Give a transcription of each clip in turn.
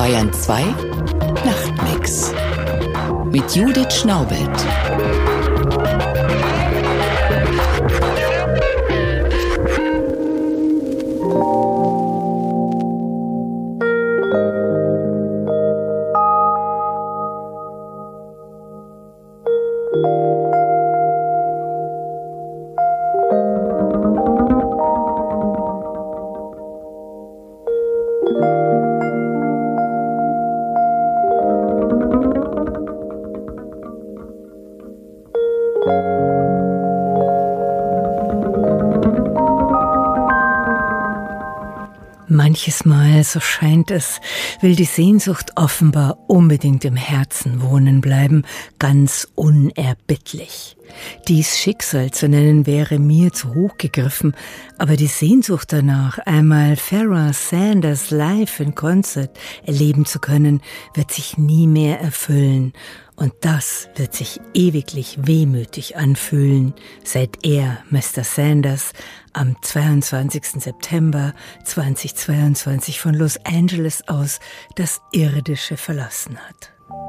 Bayern 2 Nachtmix mit Judith Schnaubelt. Manches Mal, so scheint es, will die Sehnsucht offenbar unbedingt im Herzen wohnen bleiben, ganz unerbittlich. Dies Schicksal zu nennen wäre mir zu hoch gegriffen, aber die Sehnsucht danach, einmal Farrah Sanders live in Konzert erleben zu können, wird sich nie mehr erfüllen. Und das wird sich ewiglich wehmütig anfühlen, seit er, Mr. Sanders, am 22. September 2022 von Los Angeles aus das Irdische verlassen hat.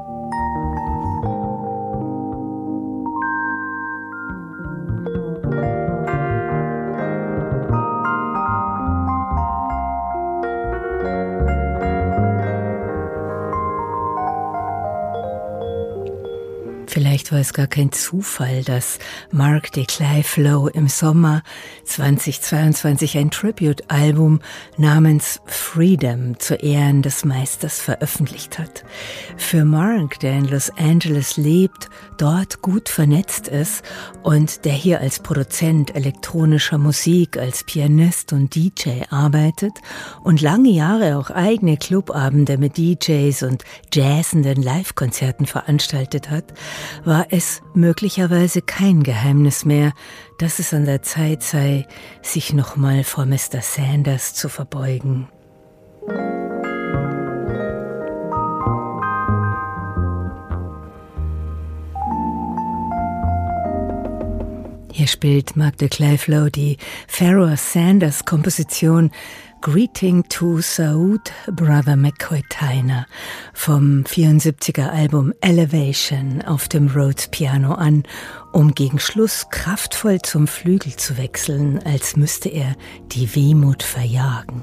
Vielleicht war es gar kein Zufall, dass Mark de Clive Lowe im Sommer 2022 ein Tribute-Album namens Freedom zu Ehren des Meisters veröffentlicht hat. Für Mark, der in Los Angeles lebt, dort gut vernetzt ist und der hier als Produzent elektronischer Musik, als Pianist und DJ arbeitet und lange Jahre auch eigene Clubabende mit DJs und jazzenden Live-Konzerten veranstaltet hat, war es möglicherweise kein Geheimnis mehr, dass es an der Zeit sei, sich nochmal vor Mr. Sanders zu verbeugen. Hier spielt Mark de Clive Lowe die Farrah Sanders Komposition Greeting to Saud Brother McCoy Tyner vom 74er Album Elevation auf dem Rhodes Piano an, um gegen Schluss kraftvoll zum Flügel zu wechseln, als müsste er die Wehmut verjagen.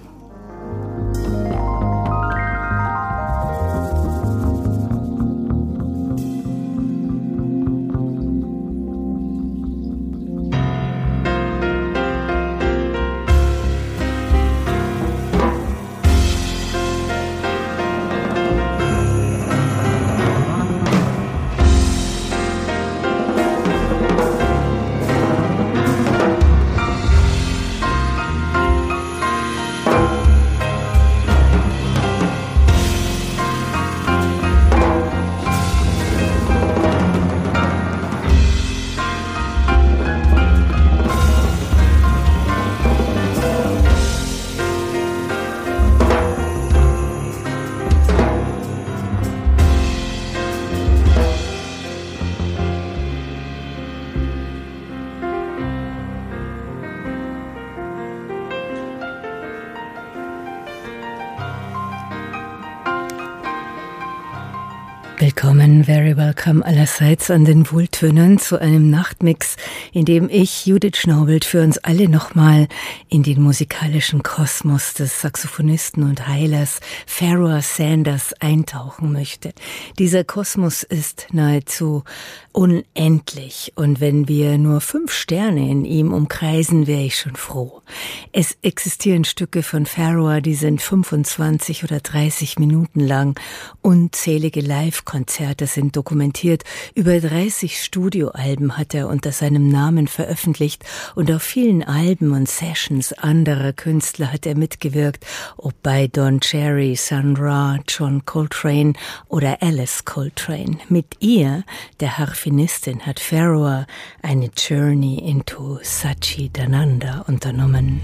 Willkommen, very welcome allerseits an den Wohltönern zu einem Nachtmix, in dem ich, Judith Schnaubelt, für uns alle nochmal in den musikalischen Kosmos des Saxophonisten und Heilers Farrah Sanders eintauchen möchte. Dieser Kosmos ist nahezu unendlich und wenn wir nur 5 Sterne in ihm umkreisen, wäre ich schon froh. Es existieren Stücke von Farrah, die sind 25 oder 30 Minuten lang, unzählige Live-Konzerte sind dokumentiert, über 30 Studioalben hat er unter seinem Namen veröffentlicht und auf vielen Alben und Sessions anderer Künstler hat er mitgewirkt, ob bei Don Cherry, Sun Ra, John Coltrane oder Alice Coltrane. Mit ihr, der Harfenistin, hat Farrah eine Journey into Satchidananda unternommen.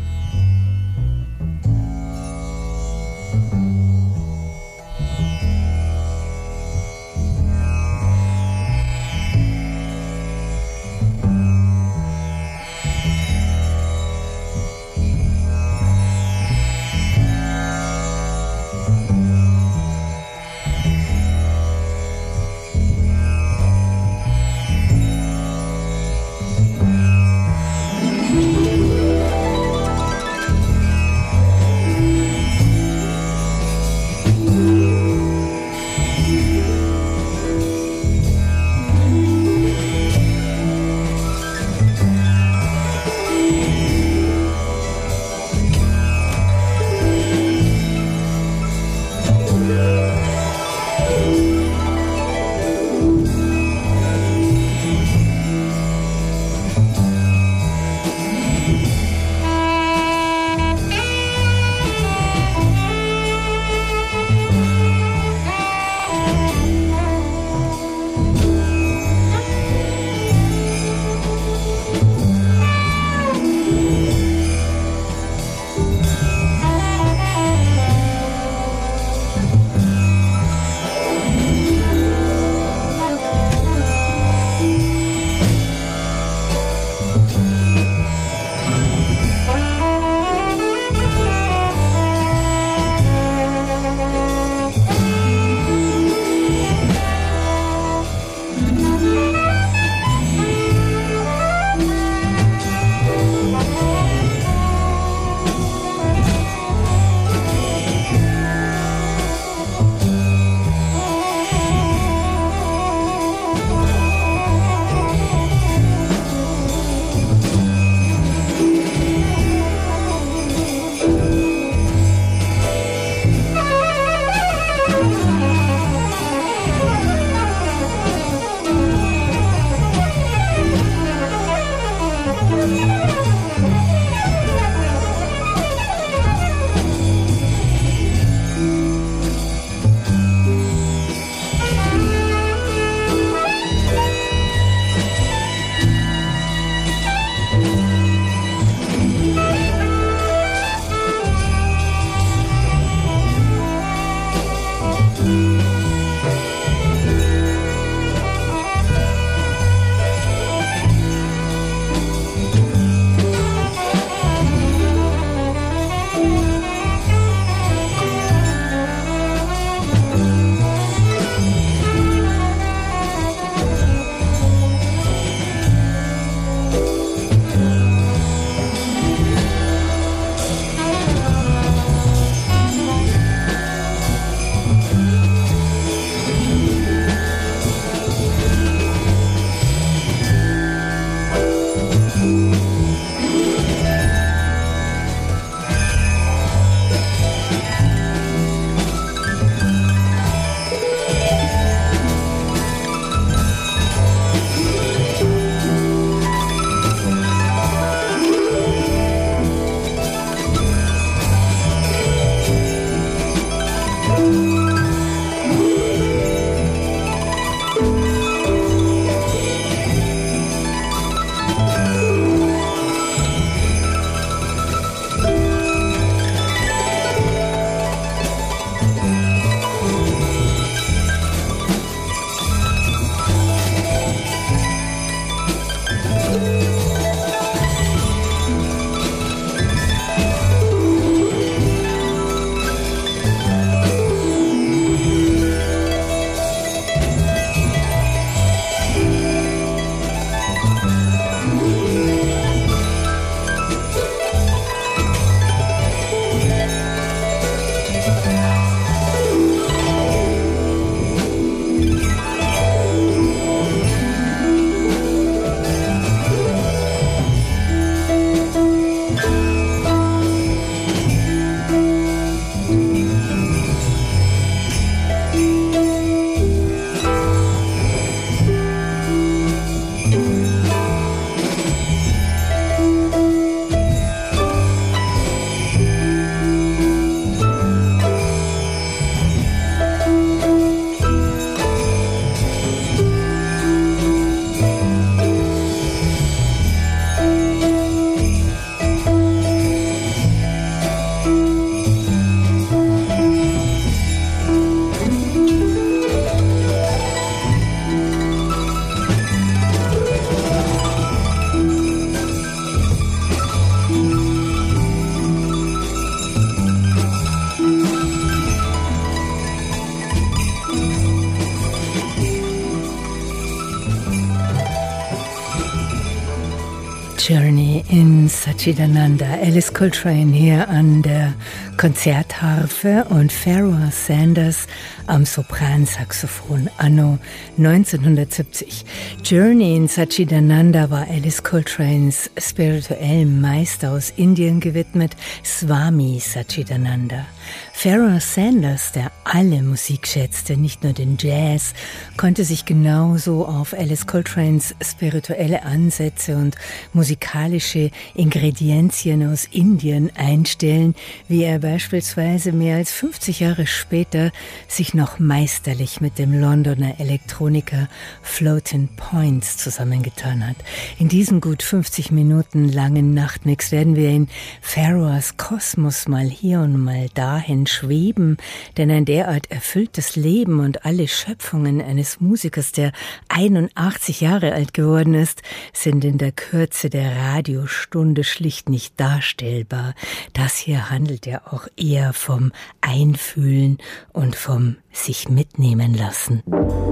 Journey in Satchidananda. Alice Coltrane hier an der Konzertharfe und Pharoah Sanders am Sopransaxophon anno 1970. Journey in Satchidananda war Alice Coltranes spirituellem Meister aus Indien gewidmet, Swami Satchidananda. Pharoah Sanders, der alle Musik schätzte, nicht nur den Jazz, konnte sich genauso auf Alice Coltranes spirituelle Ansätze und musikalische Ingredienzien aus Indien einstellen, wie er beispielsweise mehr als 50 Jahre später sich noch meisterlich mit dem Londoner Elektroniker Floating Points zusammengetan hat. In diesem gut 50 Minuten langen Nachtmix werden wir in Pharoahs Kosmos mal hier und mal dahin schweben, denn ein derart erfülltes Leben und alle Schöpfungen eines Musikers, der 81 Jahre alt geworden ist, sind in der Kürze der Radiostunde schlicht nicht darstellbar. Das hier handelt ja auch eher vom Einfühlen und vom sich mitnehmen lassen.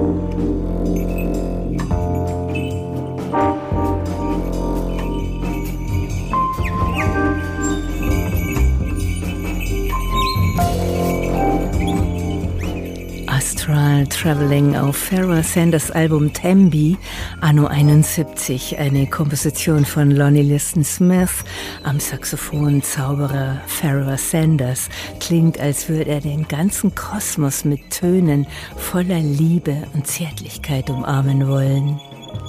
Astral Traveling auf Pharoah Sanders Album Tembi, anno 71, eine Komposition von Lonnie Liston Smith, am Saxophon Zauberer Pharoah Sanders. Klingt, als würde er den ganzen Kosmos mit Tönen voller Liebe und Zärtlichkeit umarmen wollen.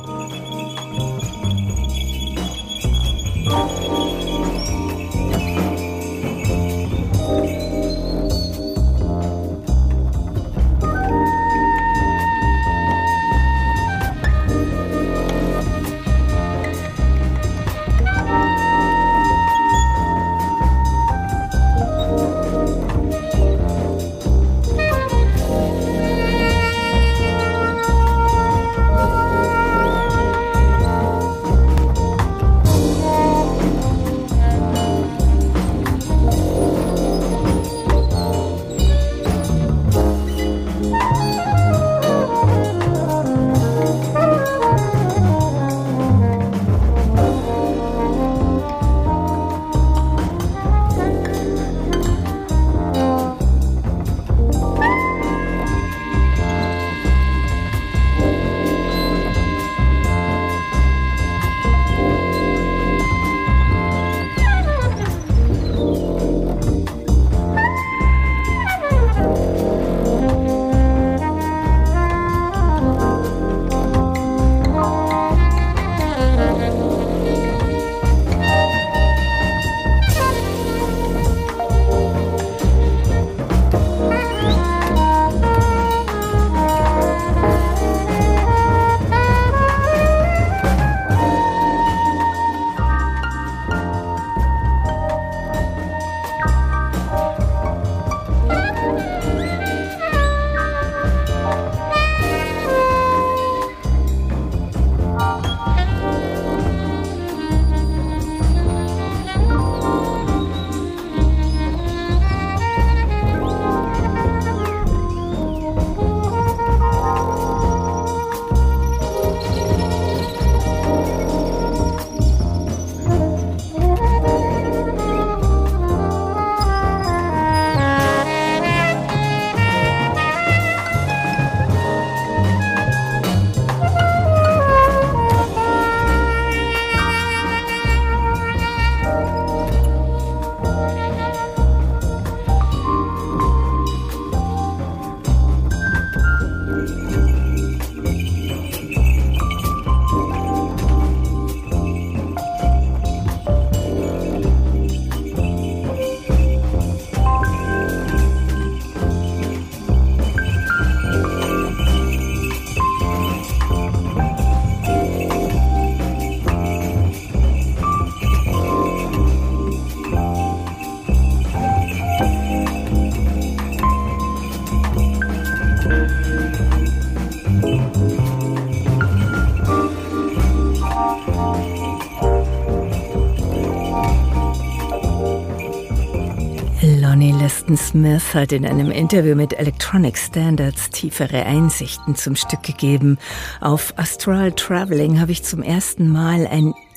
Lonnie Liston Smith hat in einem Interview mit Electronic Standards tiefere Einsichten zum Stück gegeben. Auf Astral Traveling habe ich zum ersten Mal ein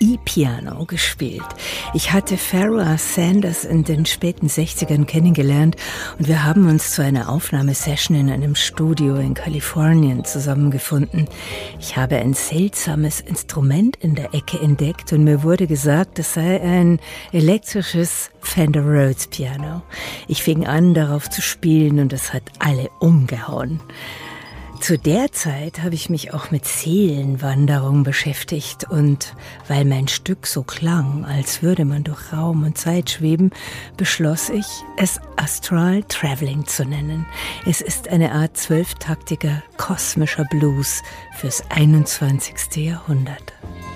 E-Piano gespielt. Ich hatte Pharoah Sanders in den späten 60ern kennengelernt und wir haben uns zu einer Aufnahmesession in einem Studio in Kalifornien zusammengefunden. Ich habe ein seltsames Instrument in der Ecke entdeckt und mir wurde gesagt, es sei ein elektrisches Fender Rhodes Piano. Ich fing an, darauf zu spielen und es hat alle umgehauen. Zu der Zeit habe ich mich auch mit Seelenwanderung beschäftigt und weil mein Stück so klang, als würde man durch Raum und Zeit schweben, beschloss ich, es Astral Traveling zu nennen. Es ist eine Art 12-taktiger kosmischer Blues fürs 21. Jahrhundert.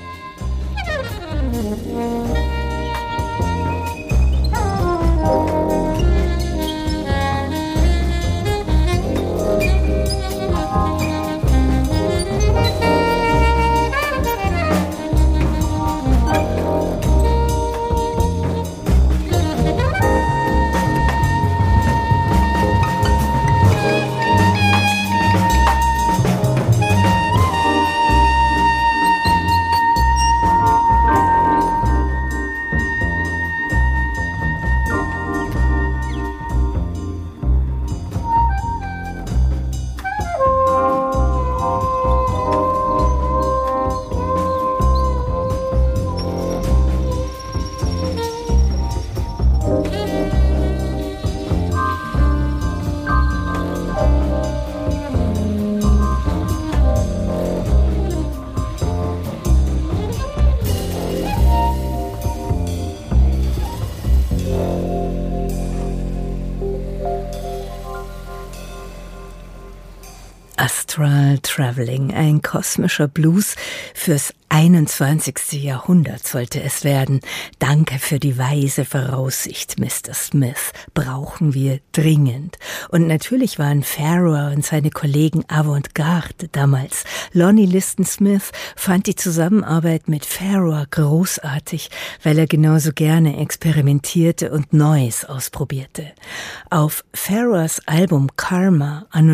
Astral Traveling, ein kosmischer Blues fürs 21. Jahrhundert sollte es werden. Danke für die weise Voraussicht, Mr. Smith. Brauchen wir dringend. Und natürlich waren Pharoah und seine Kollegen Avantgarde damals. Lonnie Liston Smith fand die Zusammenarbeit mit Pharoah großartig, weil er genauso gerne experimentierte und Neues ausprobierte. Auf Pharoahs Album Karma anno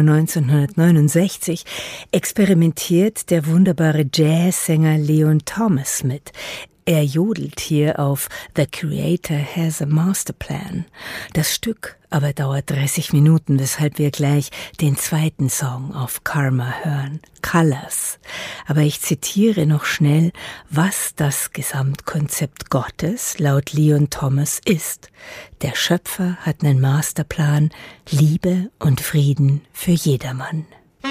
1969 experimentiert der wunderbare Jazzsänger Leon Thomas mit. Er jodelt hier auf The Creator has a Master Plan. Das Stück aber dauert 30 Minuten, weshalb wir gleich den zweiten Song auf Karma hören, Colors. Aber ich zitiere noch schnell, was das Gesamtkonzept Gottes laut Leon Thomas ist. Der Schöpfer hat einen Masterplan, Liebe und Frieden für jedermann.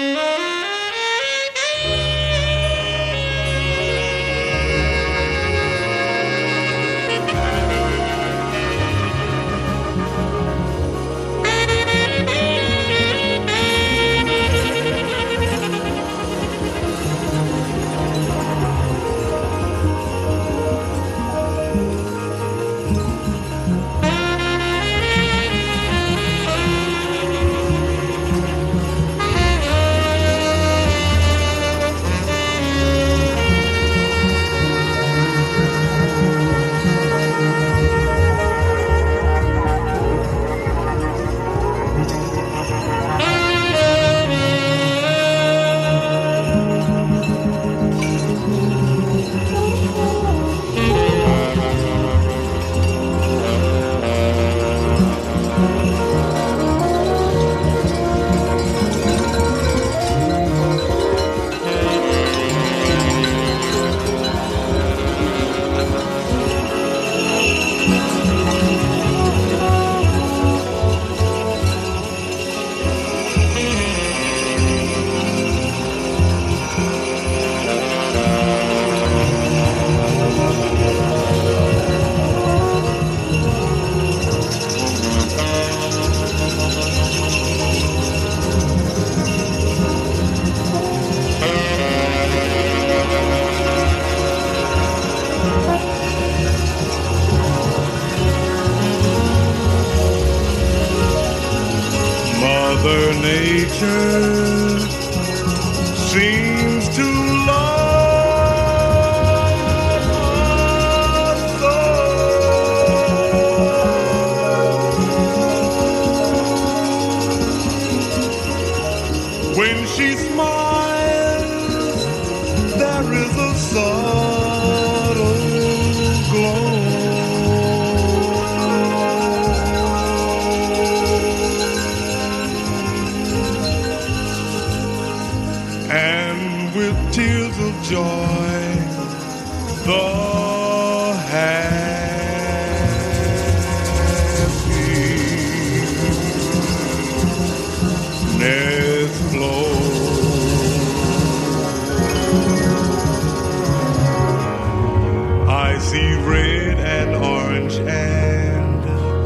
Mother Nature seems to love us so. When she smiles, there is a subtle and with tears of joy, the happiness flows. I see red and orange and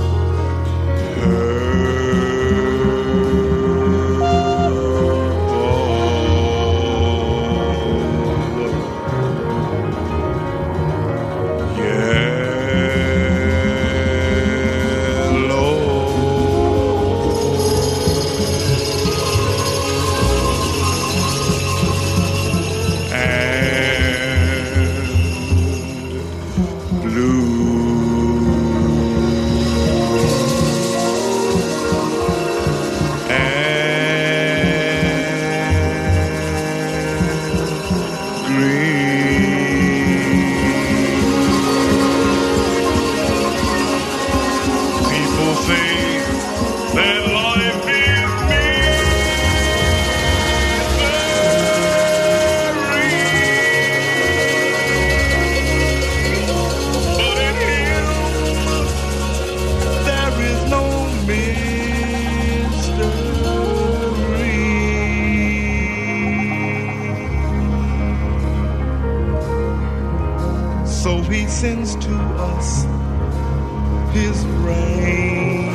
sends to us his rain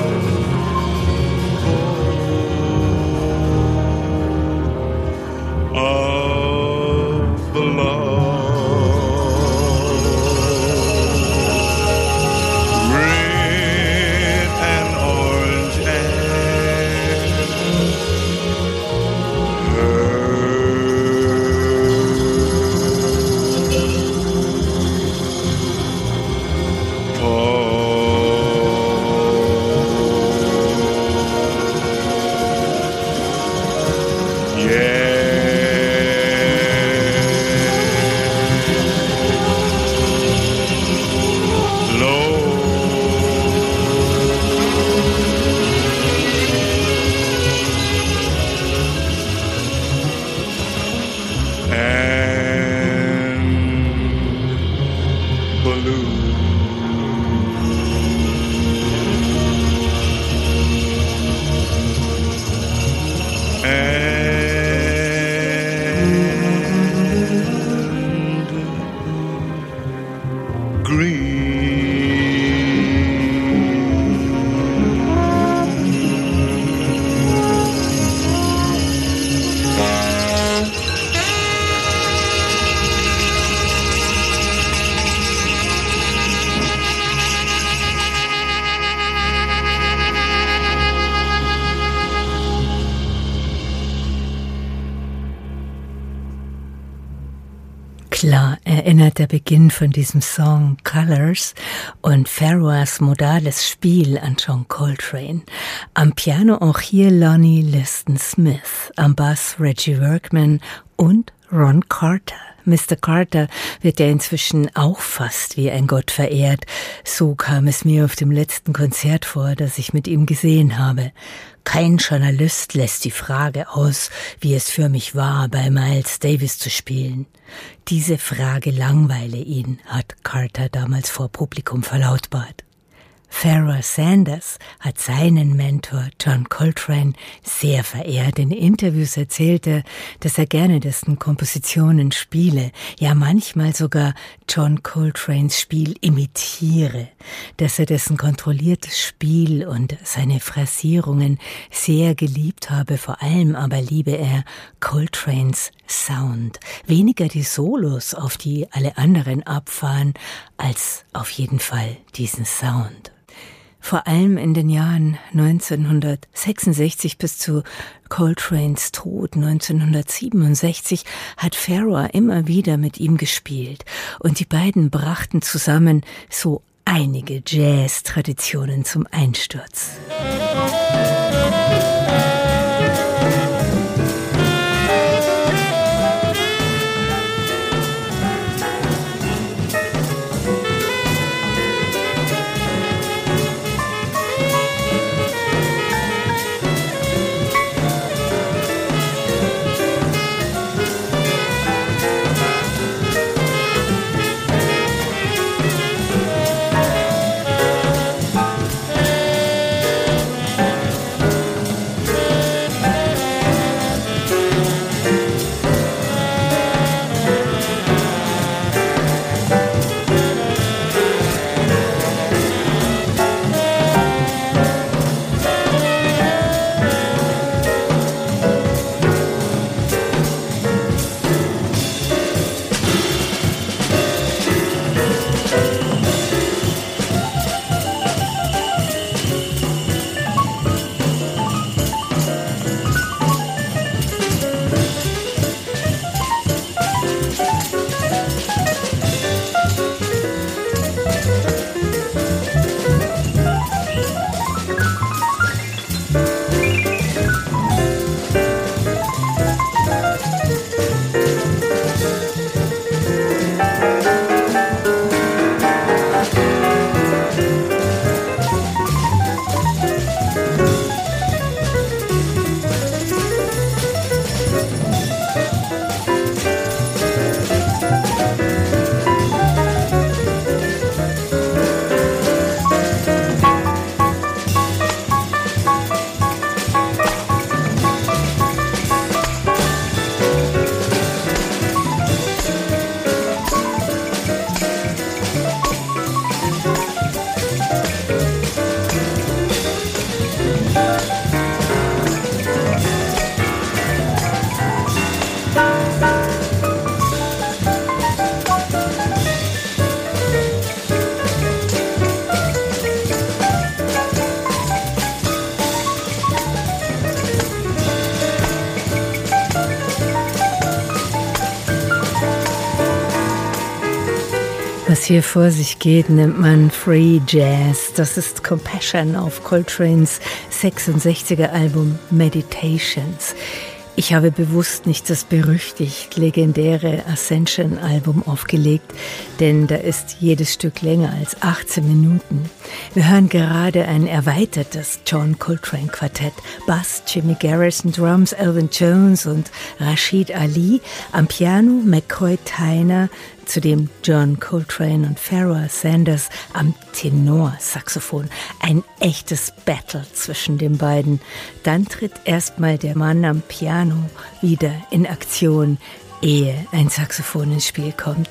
of love. Red and orange Klar erinnert der Beginn von diesem Song Colors und Pharoahs modales Spiel an John Coltrane. Am Piano auch hier Lonnie Liston Smith, am Bass Reggie Workman und Ron Carter. Mr. Carter wird ja inzwischen auch fast wie ein Gott verehrt. So kam es mir auf dem letzten Konzert vor, das ich mit ihm gesehen habe. Kein Journalist lässt die Frage aus, wie es für mich war, bei Miles Davis zu spielen. Diese Frage langweile ihn, hat Carter damals vor Publikum verlautbart. Pharoah Sanders hat seinen Mentor John Coltrane sehr verehrt. In Interviews erzählt er, dass er gerne dessen Kompositionen spiele, ja manchmal sogar John Coltranes Spiel imitiere, dass er dessen kontrolliertes Spiel und seine Phrasierungen sehr geliebt habe, vor allem aber liebe er Coltranes Sound. Weniger die Solos, auf die alle anderen abfahren, als auf jeden Fall diesen Sound. Vor allem in den Jahren 1966 bis zu Coltranes Tod 1967 hat Pharoah immer wieder mit ihm gespielt und die beiden brachten zusammen so einige Jazz-Traditionen zum Einsturz. Was hier vor sich geht, nennt man Free Jazz. Das ist Compassion auf Coltranes 66er Album Meditations. Ich habe bewusst nicht das berüchtigt legendäre Ascension-Album aufgelegt, denn da ist jedes Stück länger als 18 Minuten. Wir hören gerade ein erweitertes John Coltrane-Quartett. Bass, Jimmy Garrison, Drums, Elvin Jones und Rashid Ali. Am Piano McCoy Tyner, zudem John Coltrane und Pharoah Sanders am Tenorsaxophon. Ein echtes Battle zwischen den beiden. Dann tritt erstmal der Mann am Piano wieder in Aktion, ehe ein Saxophon ins Spiel kommt.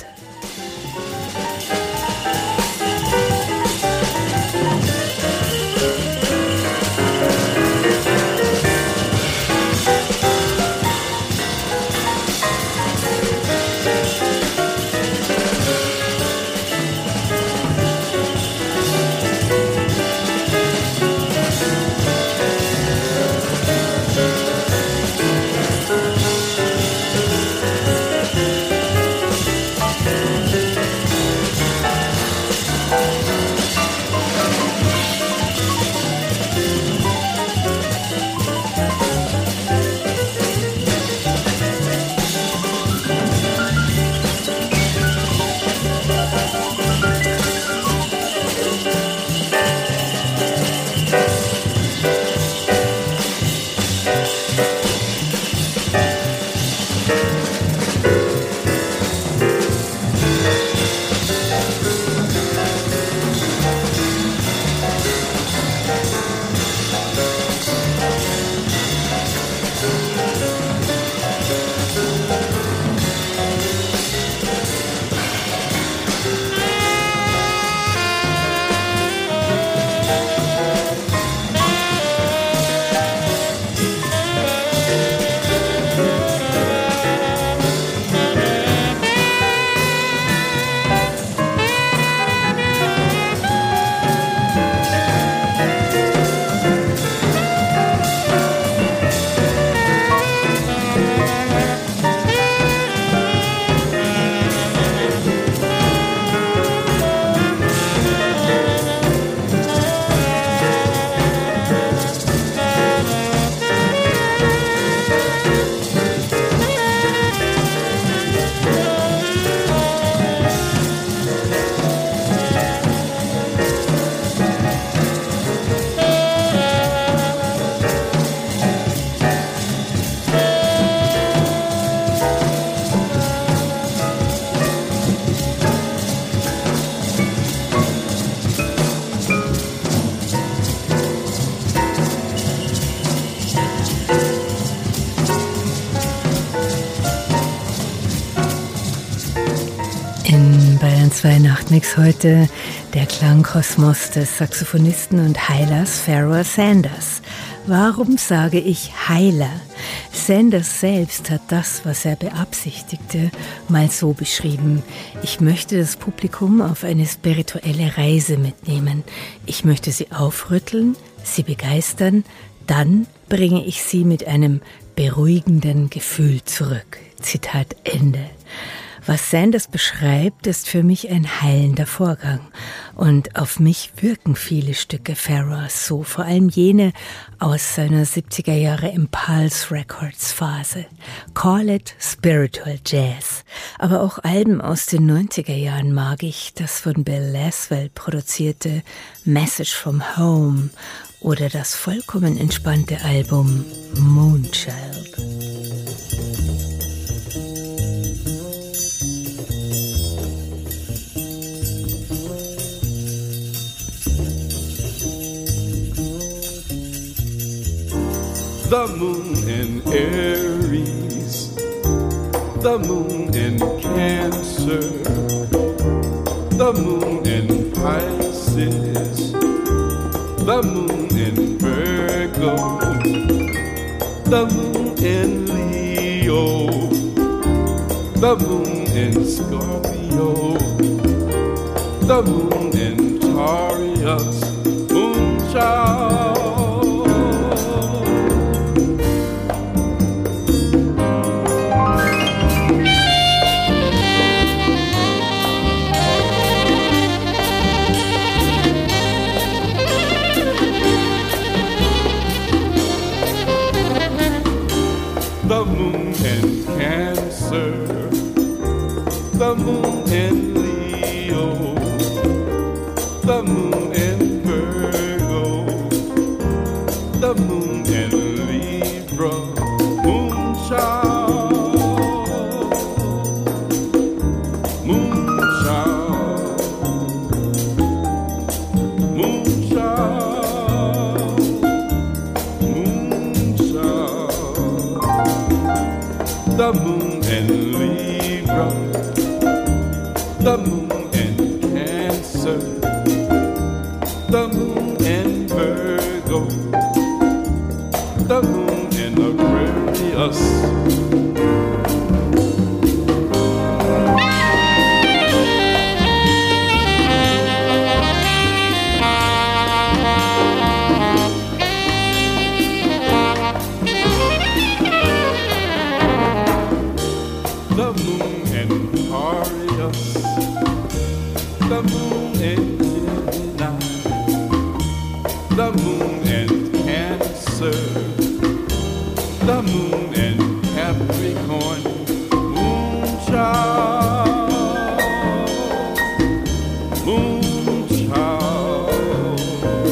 Nachtmix heute der Klangkosmos des Saxophonisten und Heilers Pharoah Sanders. Warum sage ich Heiler? Sanders selbst hat das, was er beabsichtigte, mal so beschrieben: Ich möchte das Publikum auf eine spirituelle Reise mitnehmen. Ich möchte sie aufrütteln, sie begeistern, dann bringe ich sie mit einem beruhigenden Gefühl zurück. Zitat Ende. Was Sanders beschreibt, ist für mich ein heilender Vorgang. Und auf mich wirken viele Stücke Pharoahs so, vor allem jene aus seiner 70er Jahre Impulse Records Phase. Call it Spiritual Jazz. Aber auch Alben aus den 90er Jahren mag ich, das von Bill Laswell produzierte Message from Home oder das vollkommen entspannte Album Moonchild. The moon in Aries, the moon in Cancer, the moon in Pisces, the moon in Virgo, the moon in Leo, the moon in Scorpio, the moon in Taurus, Moonchild. the moon in Cancer, the moon in Leo, the moon in Virgo, the moon in Libra, moon child, moon child, moon child, moon child, the moon in Libra, the moon in Cancer, the moon in Virgo, the moon in Aquarius. The moon in Aquarius, the moon in Gemini, the moon in Cancer, the moon in Capricorn, moon child, moon child,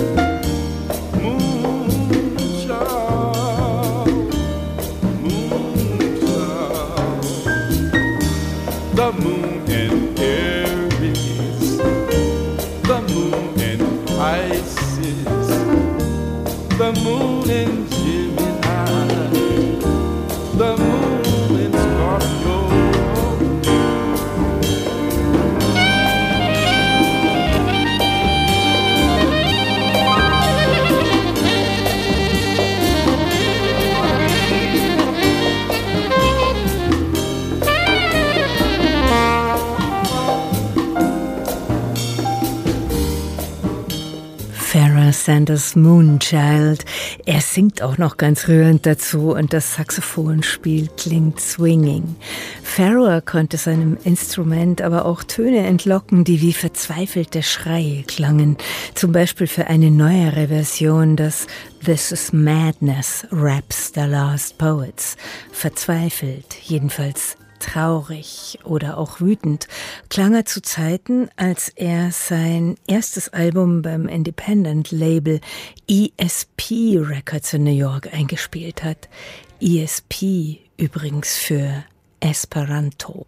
moon child, moon child, the moon in Aries, the moon in Pisces, the moon in Gemini, the moon in Scorpio. Farrah Sanders Moonchild. Er singt auch noch ganz rührend dazu und das Saxophonspiel klingt swinging. Farrah konnte seinem Instrument aber auch Töne entlocken, die wie verzweifelte Schreie klangen. Zum Beispiel für eine neuere Version des This is Madness Raps the Last Poets. Verzweifelt, jedenfalls traurig oder auch wütend, klang er zu Zeiten, als er sein erstes Album beim Independent-Label ESP Records in New York eingespielt hat. ESP übrigens für Esperanto.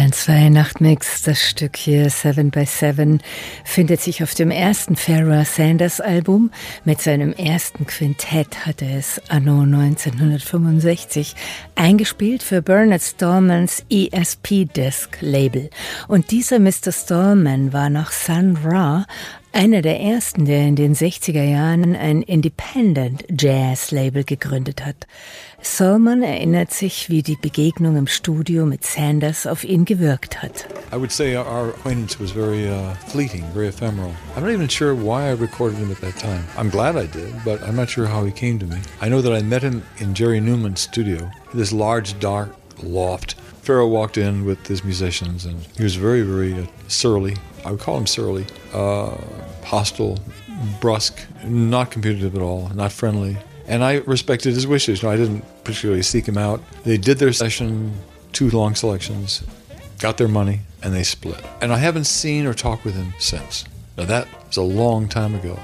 Bayern 2 Nachtmix. Das Stück hier 7 by 7 findet sich auf dem ersten Pharoah Sanders Album. Mit seinem ersten Quintett hat er es anno 1965 eingespielt für Bernard Stallmans ESP Disc Label. Und dieser Mr. Stallman war nach Sun Ra einer der ersten, der in den 60er Jahren ein Independent Jazz Label gegründet hat. Stallman erinnert sich, wie die Begegnung im Studio mit Sanders auf ihn gewirkt hat. I would say our acquaintance was very fleeting, very ephemeral. I'm not even sure why I recorded him at that time. I'm glad I did, but I'm not sure how he came to me. I know that I met him in Jerry Newman's studio, this large, dark loft. Pharoah walked in with his musicians, and he was very, very surly. I would call him surly, hostile, brusque, not communicative at all, not friendly. And I respected his wishes. I didn't particularly seek him out. They did their session, 2 long selections, got their money, and they split. And I haven't seen or talked with him since. Now that was a long time ago.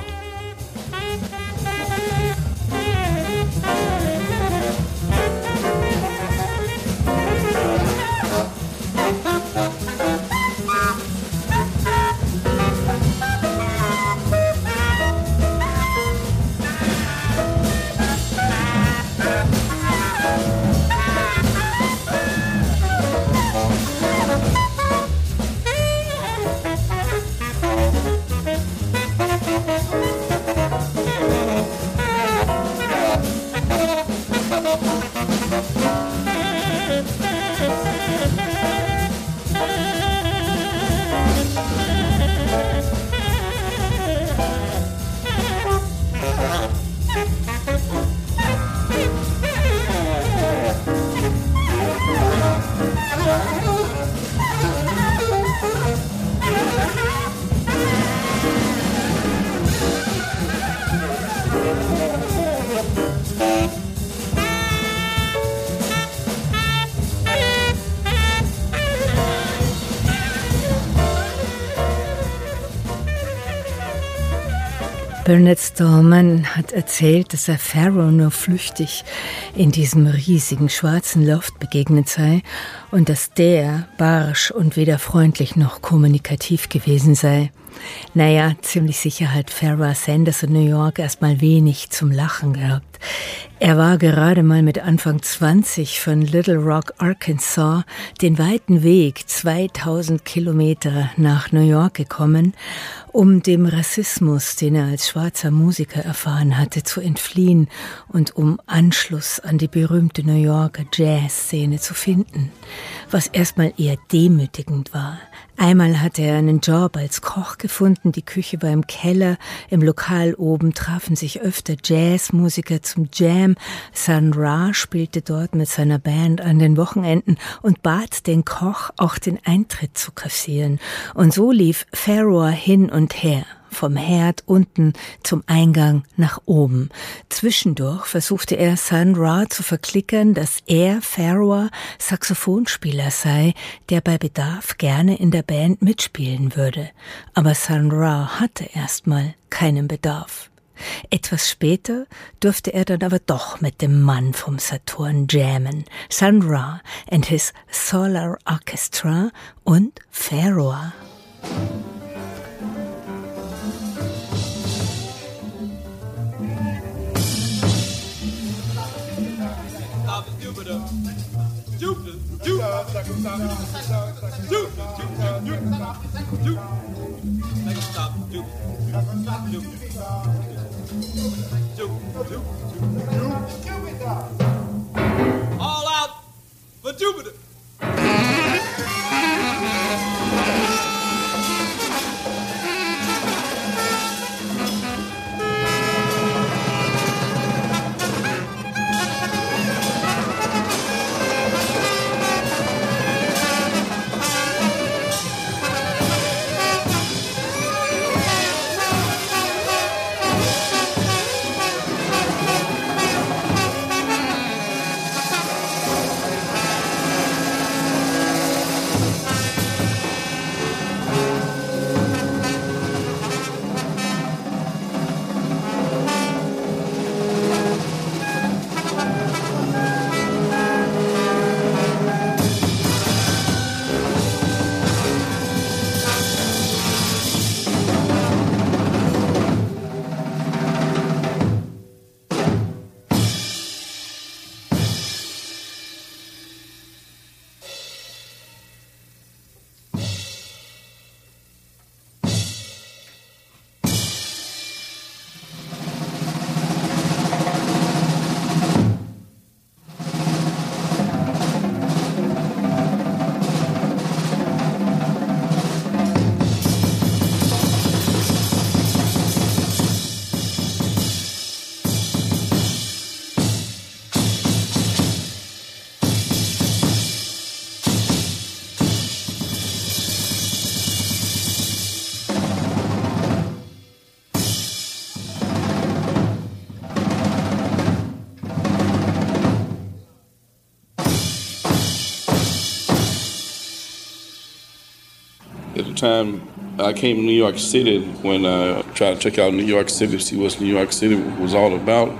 Bernard Stallman hat erzählt, dass er Pharoah nur flüchtig in diesem riesigen schwarzen Loft begegnet sei und dass der barsch und weder freundlich noch kommunikativ gewesen sei. Naja, ziemlich sicher hat Pharoah Sanders in New York erstmal wenig zum Lachen gehabt. Er war gerade mal mit Anfang 20 von Little Rock, Arkansas, den weiten Weg 2000 Kilometer nach New York gekommen, um dem Rassismus, den er als schwarzer Musiker erfahren hatte, zu entfliehen und um Anschluss an die berühmte New Yorker Jazzszene zu finden, was erstmal eher demütigend war. Einmal hatte er einen Job als Koch gefunden, die Küche war im Keller, im Lokal oben trafen sich öfter Jazzmusiker zum Jam. Sun Ra spielte dort mit seiner Band an den Wochenenden und bat den Koch, auch den Eintritt zu kassieren. Und so lief Pharoah hin und her. Vom Herd unten zum Eingang nach oben. Zwischendurch versuchte er Sun Ra zu verklickern, dass er, Pharoah, Saxophonspieler sei, der bei Bedarf gerne in der Band mitspielen würde. Aber Sun Ra hatte erstmal keinen Bedarf. Etwas später durfte er dann aber doch mit dem Mann vom Saturn jammen. Sun Ra and his Solar Orchestra und Pharoah. All out for Jupiter. At the time, I came to New York City when I tried to check out New York City, see what New York City was all about.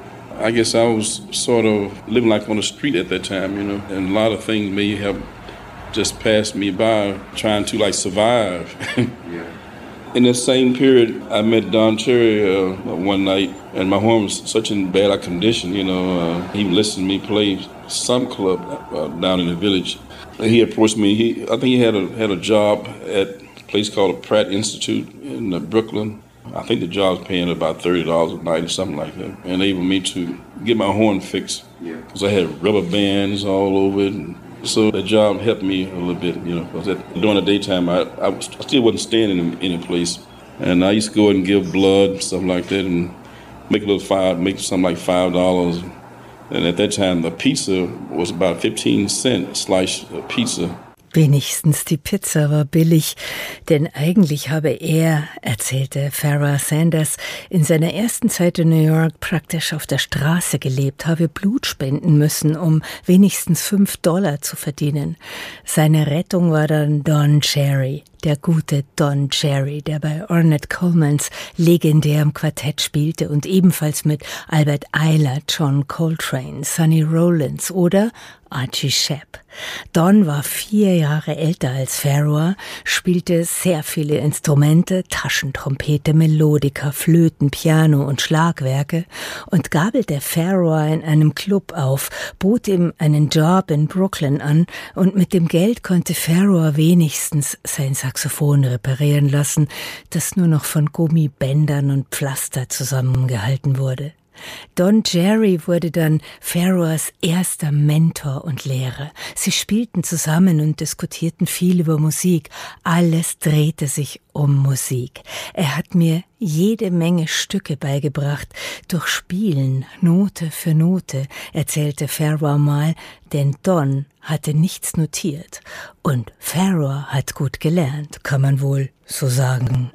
I guess I was sort of living like on the street at that time, and a lot of things may have just passed me by trying to like survive. Yeah. In the same period, I met Don Cherry one night, and my horn was such in bad condition, he listened to me play some club down in the village. He approached me. I think he had a job at a place called the Pratt Institute in Brooklyn. I think the job was paying about $30 a night or something like that. And enabled me to get my horn fixed because I had rubber bands all over it. And so that job helped me a little bit, because during the daytime I still wasn't staying in any place. And I used to go and give blood, stuff like that, and make something like $5. And at that time, the pizza was about 15 cents a slice of pizza. Wenigstens die Pizza war billig, denn eigentlich habe er, erzählte Pharoah Sanders, in seiner ersten Zeit in New York praktisch auf der Straße gelebt, habe Blut spenden müssen, um wenigstens $5 zu verdienen. Seine Rettung war dann Don Cherry, der gute Don Cherry, der bei Ornette Colemans legendärem Quartett spielte und ebenfalls mit Albert Ayler, John Coltrane, Sonny Rollins oder Archie Shepp. Don war 4 Jahre älter als Pharoah, spielte sehr viele Instrumente, Taschentrompete, Melodika, Flöten, Piano und Schlagwerke und gabelte Pharoah in einem Club auf, bot ihm einen Job in Brooklyn an und mit dem Geld konnte Pharoah wenigstens sein Saxophon reparieren lassen, das nur noch von Gummibändern und Pflaster zusammengehalten wurde. Don Cherry wurde dann Pharoahs erster Mentor und Lehrer. Sie spielten zusammen und diskutierten viel über Musik. Alles drehte sich um Musik. Er hat mir jede Menge Stücke beigebracht, durch Spielen, Note für Note, erzählte Pharoah mal, denn Don hatte nichts notiert. Und Pharoah hat gut gelernt, kann man wohl so sagen.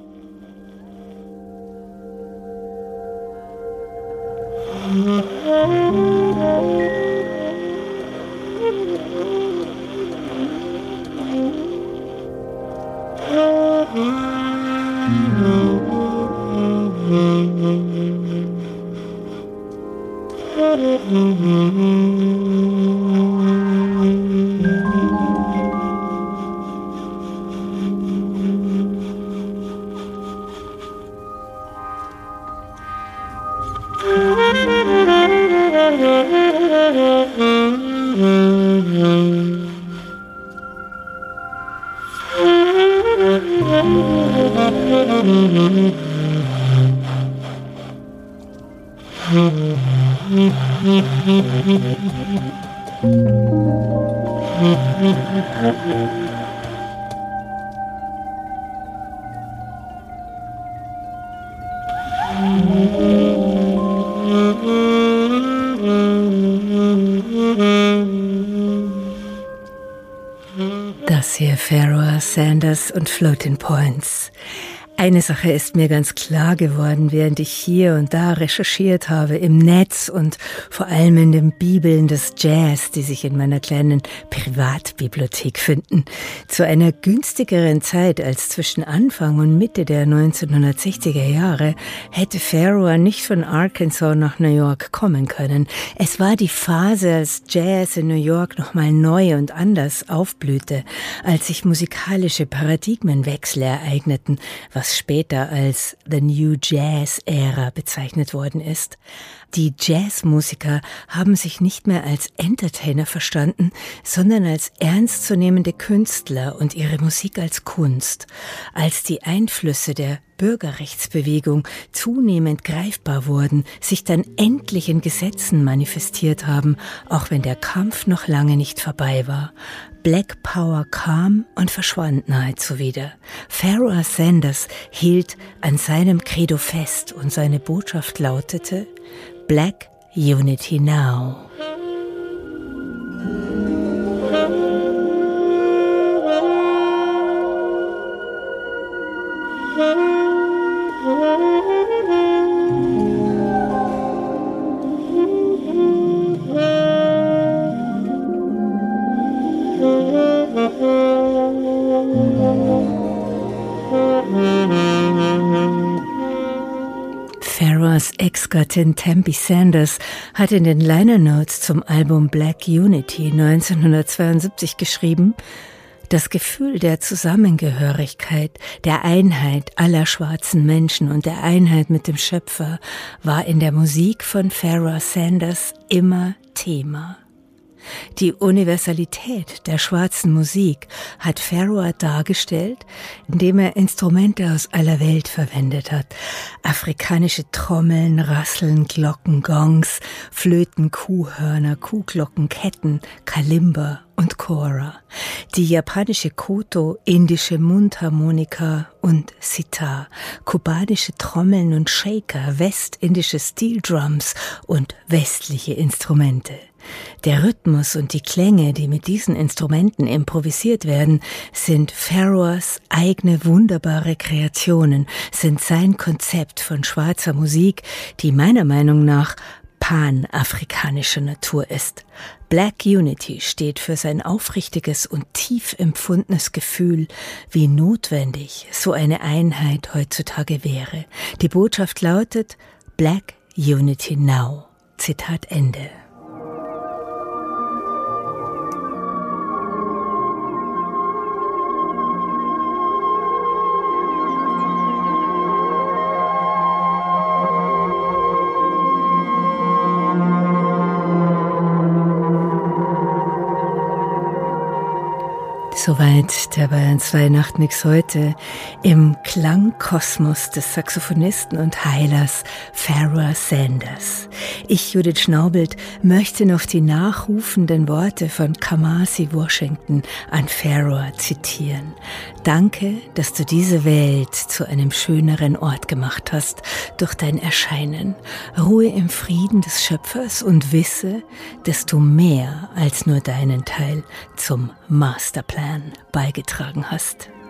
Das hier Pharoah Sanders und Floating Points. Eine Sache ist mir ganz klar geworden, während ich hier und da recherchiert habe im Netz und vor allem in den Bibeln des Jazz, die sich in meiner kleinen Privatbibliothek finden. Zu einer günstigeren Zeit als zwischen Anfang und Mitte der 1960er Jahre hätte Pharoah nicht von Arkansas nach New York kommen können. Es war die Phase, als Jazz in New York nochmal neu und anders aufblühte, als sich musikalische Paradigmenwechsel ereigneten, was später als The New Jazz Era bezeichnet worden ist. Die Jazzmusiker haben sich nicht mehr als Entertainer verstanden, sondern als ernstzunehmende Künstler und ihre Musik als Kunst. Als die Einflüsse der Bürgerrechtsbewegung zunehmend greifbar wurden, sich dann endlich in Gesetzen manifestiert haben, auch wenn der Kampf noch lange nicht vorbei war. Black Power kam und verschwand nahezu wieder. Pharoah Sanders hielt an seinem Credo fest und seine Botschaft lautete: Black Unity Now. Pharoahs Ex-Gattin Tempe Sanders hat in den Liner Notes zum Album Black Unity 1972 geschrieben: Das Gefühl der Zusammengehörigkeit, der Einheit aller schwarzen Menschen und der Einheit mit dem Schöpfer war in der Musik von Pharoah Sanders immer Thema. Die Universalität der schwarzen Musik hat Pharoah dargestellt, indem er Instrumente aus aller Welt verwendet hat. Afrikanische Trommeln, Rasseln, Glocken, Gongs, Flöten, Kuhhörner, Kuhglocken, Ketten, Kalimba und Kora. Die japanische Koto, indische Mundharmonika und Sitar, kubanische Trommeln und Shaker, westindische Steel Drums und westliche Instrumente. Der Rhythmus und die Klänge, die mit diesen Instrumenten improvisiert werden, sind Pharoahs eigene wunderbare Kreationen, sind sein Konzept von schwarzer Musik, die meiner Meinung nach panafrikanischer Natur ist. Black Unity steht für sein aufrichtiges und tief empfundenes Gefühl, wie notwendig so eine Einheit heutzutage wäre. Die Botschaft lautet: Black Unity Now. Zitat Ende. Soweit der Bayern 2 Nachtmix heute im Klangkosmos des Saxophonisten und Heilers Pharoah Sanders. Ich, Judith Schnaubelt, möchte noch die nachrufenden Worte von Kamasi Washington an Pharoah zitieren. Danke, dass du diese Welt zu einem schöneren Ort gemacht hast durch dein Erscheinen. Ruhe im Frieden des Schöpfers und wisse, dass du mehr als nur deinen Teil zum Masterplan beigetragen hast.